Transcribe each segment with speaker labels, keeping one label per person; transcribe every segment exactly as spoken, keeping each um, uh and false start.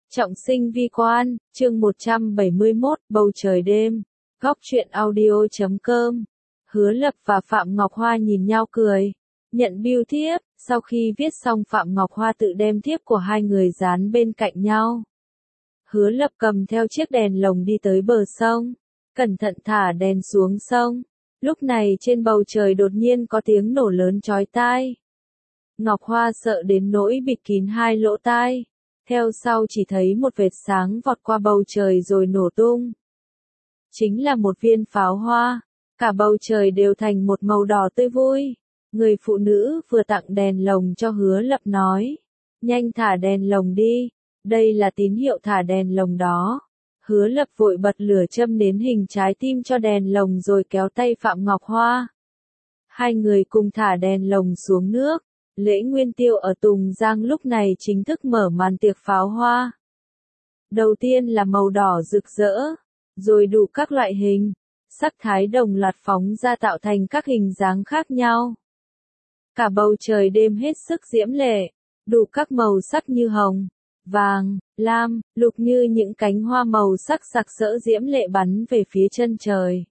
Speaker 1: Trọng sinh vi quan, chương một trăm bảy mươi mốt, bầu trời đêm. Góc truyện audio chấm com. Hứa Lập và Phạm Ngọc Hoa nhìn nhau cười. Nhận bưu thiếp, sau khi viết xong Phạm Ngọc Hoa tự đem thiếp của hai người dán bên cạnh nhau. Hứa Lập cầm theo chiếc đèn lồng đi tới bờ sông. Cẩn thận thả đèn xuống sông. Lúc này trên bầu trời đột nhiên có tiếng nổ lớn chói tai. Ngọc Hoa sợ đến nỗi bịt kín hai lỗ tai. Theo sau chỉ thấy một vệt sáng vọt qua bầu trời rồi nổ tung. Chính là một viên pháo hoa. Cả bầu trời đều thành một màu đỏ tươi vui. Người phụ nữ vừa tặng đèn lồng cho Hứa Lập nói. Nhanh thả đèn lồng đi. Đây là tín hiệu thả đèn lồng đó. Hứa Lập vội bật lửa châm nến hình trái tim cho đèn lồng rồi kéo tay Phạm Ngọc Hoa. Hai người cùng thả đèn lồng xuống nước. Lễ Nguyên Tiêu ở Tùng Giang lúc này chính thức mở màn tiệc pháo hoa. Đầu tiên là màu đỏ rực rỡ, rồi đủ các loại hình, sắc thái đồng loạt phóng ra tạo thành các hình dáng khác nhau. Cả bầu trời đêm hết sức diễm lệ, đủ các màu sắc như hồng, vàng, lam, lục như những cánh hoa màu sắc sặc sỡ diễm lệ bắn về phía chân trời.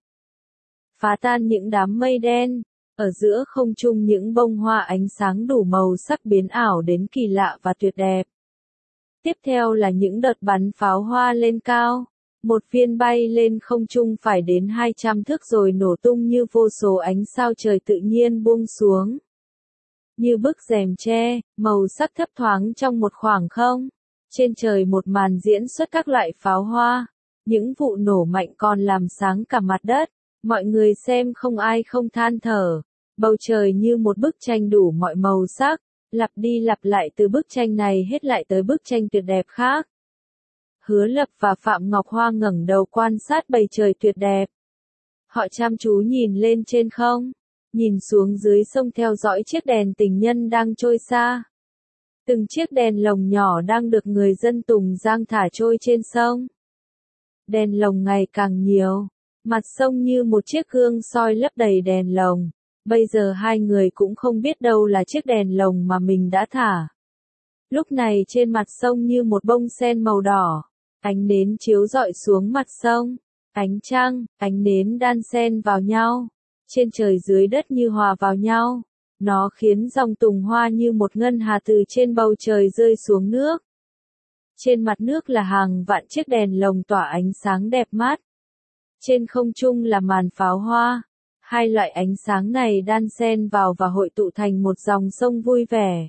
Speaker 1: Phá tan những đám mây đen. Ở giữa không trung những bông hoa ánh sáng đủ màu sắc biến ảo đến kỳ lạ và tuyệt đẹp. Tiếp theo là những đợt bắn pháo hoa lên cao. Một viên bay lên không trung phải đến hai trăm thước rồi nổ tung như vô số ánh sao trời tự nhiên buông xuống. Như bức rèm tre, màu sắc thấp thoáng trong một khoảng không. Trên trời một màn diễn xuất các loại pháo hoa. Những vụ nổ mạnh còn làm sáng cả mặt đất. Mọi người xem không ai không than thở. Bầu trời như một bức tranh đủ mọi màu sắc, lặp đi lặp lại từ bức tranh này hết lại tới bức tranh tuyệt đẹp khác. Hứa Lập và Phạm Ngọc Hoa ngẩng đầu quan sát bầu trời tuyệt đẹp. Họ chăm chú nhìn lên trên không, nhìn xuống dưới sông theo dõi chiếc đèn tình nhân đang trôi xa. Từng chiếc đèn lồng nhỏ đang được người dân Tùng Giang thả trôi trên sông. Đèn lồng ngày càng nhiều, mặt sông như một chiếc gương soi lấp đầy đèn lồng. Bây giờ hai người cũng không biết đâu là chiếc đèn lồng mà mình đã thả. Lúc này trên mặt sông như một bông sen màu đỏ, ánh nến chiếu rọi xuống mặt sông, ánh trăng, ánh nến đan xen vào nhau, trên trời dưới đất như hòa vào nhau. Nó khiến dòng tùng hoa như một ngân hà từ trên bầu trời rơi xuống nước. Trên mặt nước là hàng vạn chiếc đèn lồng tỏa ánh sáng đẹp mắt. Trên không trung là màn pháo hoa. Hai loại ánh sáng này đan xen vào và hội tụ thành một dòng sông vui vẻ.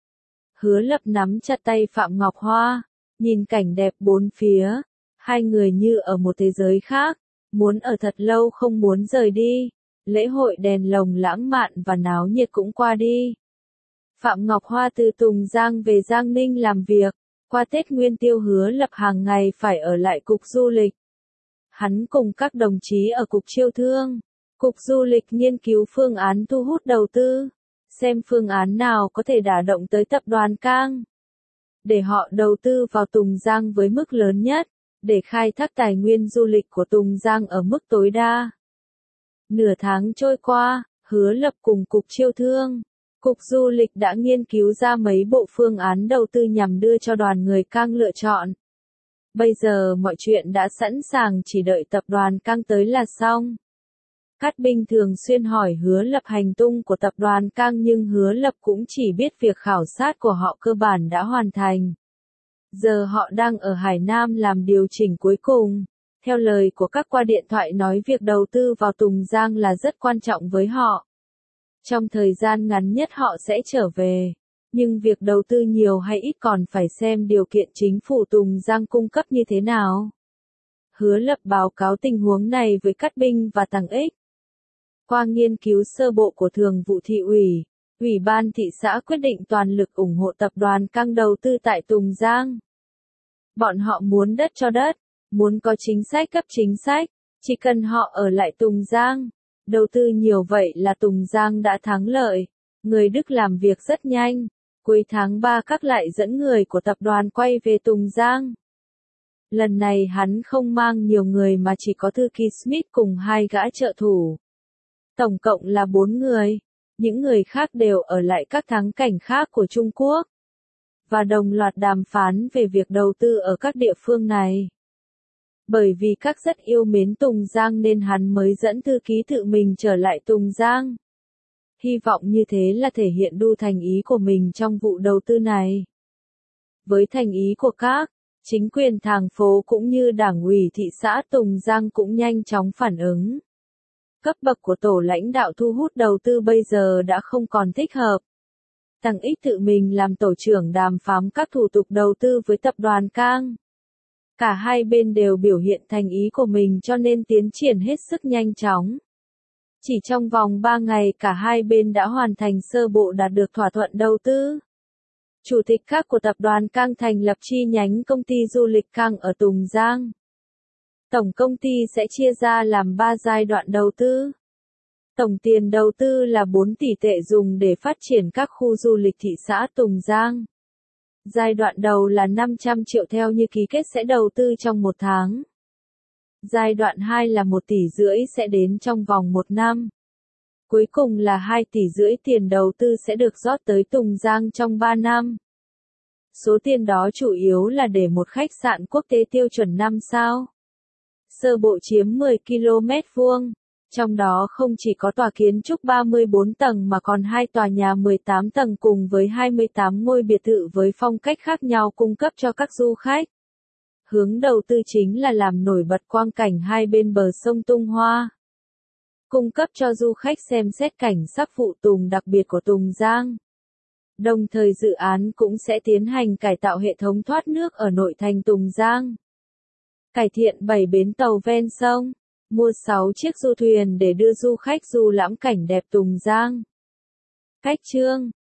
Speaker 1: Hứa Lập nắm chặt tay Phạm Ngọc Hoa, nhìn cảnh đẹp bốn phía, hai người như ở một thế giới khác, muốn ở thật lâu không muốn rời đi. Lễ hội đèn lồng lãng mạn và náo nhiệt cũng qua đi. Phạm Ngọc Hoa từ Tùng Giang về Giang Ninh làm việc, qua Tết Nguyên Tiêu Hứa Lập hàng ngày phải ở lại cục du lịch. Hắn cùng các đồng chí ở cục chiêu thương. Cục Du lịch nghiên cứu phương án thu hút đầu tư, xem phương án nào có thể đả động tới tập đoàn Cang. Để họ đầu tư vào Tùng Giang với mức lớn nhất, để khai thác tài nguyên du lịch của Tùng Giang ở mức tối đa. Nửa tháng trôi qua, Hứa Lập cùng Cục Chiêu thương, Cục Du lịch đã nghiên cứu ra mấy bộ phương án đầu tư nhằm đưa cho đoàn người Cang lựa chọn. Bây giờ mọi chuyện đã sẵn sàng chỉ đợi tập đoàn Cang tới là xong. Cát Binh thường xuyên hỏi Hứa Lập hành tung của tập đoàn Cang nhưng Hứa Lập cũng chỉ biết việc khảo sát của họ cơ bản đã hoàn thành. Giờ họ đang ở Hải Nam làm điều chỉnh cuối cùng. Theo lời của các qua điện thoại nói việc đầu tư vào Tùng Giang là rất quan trọng với họ. Trong thời gian ngắn nhất họ sẽ trở về. Nhưng việc đầu tư nhiều hay ít còn phải xem điều kiện chính phủ Tùng Giang cung cấp như thế nào. Hứa Lập báo cáo tình huống này với Cát Binh và Tằng Ích. Qua nghiên cứu sơ bộ của Thường vụ thị ủy, Ủy ban thị xã quyết định toàn lực ủng hộ tập đoàn Cang đầu tư tại Tùng Giang. Bọn họ muốn đất cho đất, muốn có chính sách cấp chính sách, chỉ cần họ ở lại Tùng Giang. Đầu tư nhiều vậy là Tùng Giang đã thắng lợi. Người Đức làm việc rất nhanh. Cuối tháng ba các lại dẫn người của tập đoàn quay về Tùng Giang. Lần này hắn không mang nhiều người mà chỉ có thư ký Smith cùng hai gã trợ thủ. Tổng cộng là bốn người. Những người khác đều ở lại các thắng cảnh khác của Trung Quốc. và đồng loạt đàm phán về việc đầu tư ở các địa phương này. Bởi vì các rất yêu mến Tùng Giang nên hắn mới dẫn thư ký tự mình trở lại Tùng Giang. Hy vọng như thế là thể hiện đủ thành ý của mình trong vụ đầu tư này. Với thành ý của các chính quyền thành phố cũng như đảng ủy thị xã Tùng Giang cũng nhanh chóng phản ứng. Cấp bậc của tổ lãnh đạo thu hút đầu tư bây giờ đã không còn thích hợp. Tăng Ích tự mình làm tổ trưởng đàm phán các thủ tục đầu tư với tập đoàn Cang. Cả hai bên đều biểu hiện thành ý của mình cho nên tiến triển hết sức nhanh chóng. Chỉ trong vòng ba ngày cả hai bên đã hoàn thành sơ bộ đạt được thỏa thuận đầu tư. Chủ tịch khác của tập đoàn Cang thành lập chi nhánh công ty du lịch Cang ở Tùng Giang. Tổng công ty sẽ chia ra làm ba giai đoạn đầu tư. Tổng tiền đầu tư là bốn tỷ tệ dùng để phát triển các khu du lịch thị xã Tùng Giang. Giai đoạn đầu là năm trăm triệu theo như ký kết sẽ đầu tư trong một tháng. Giai đoạn hai là một tỷ rưỡi sẽ đến trong vòng một năm. Cuối cùng là hai tỷ rưỡi tiền đầu tư sẽ được rót tới Tùng Giang trong ba năm. Số tiền đó chủ yếu là để một khách sạn quốc tế tiêu chuẩn năm sao. Sơ bộ chiếm mười ki lô mét vuông. Trong đó không chỉ có tòa kiến trúc ba mươi bốn tầng mà còn hai tòa nhà mười tám tầng cùng với hai mươi tám ngôi biệt thự với phong cách khác nhau cung cấp cho các du khách. Hướng đầu tư chính là làm nổi bật quang cảnh hai bên bờ sông Tung Hoa. Cung cấp cho du khách xem xét cảnh sắc phụ tùng đặc biệt của Tùng Giang. Đồng thời dự án cũng sẽ tiến hành cải tạo hệ thống thoát nước ở nội thành Tùng Giang. Cải thiện bảy bến tàu ven sông. Mua sáu chiếc du thuyền để đưa du khách du lãm cảnh đẹp Tùng Giang. Cách chương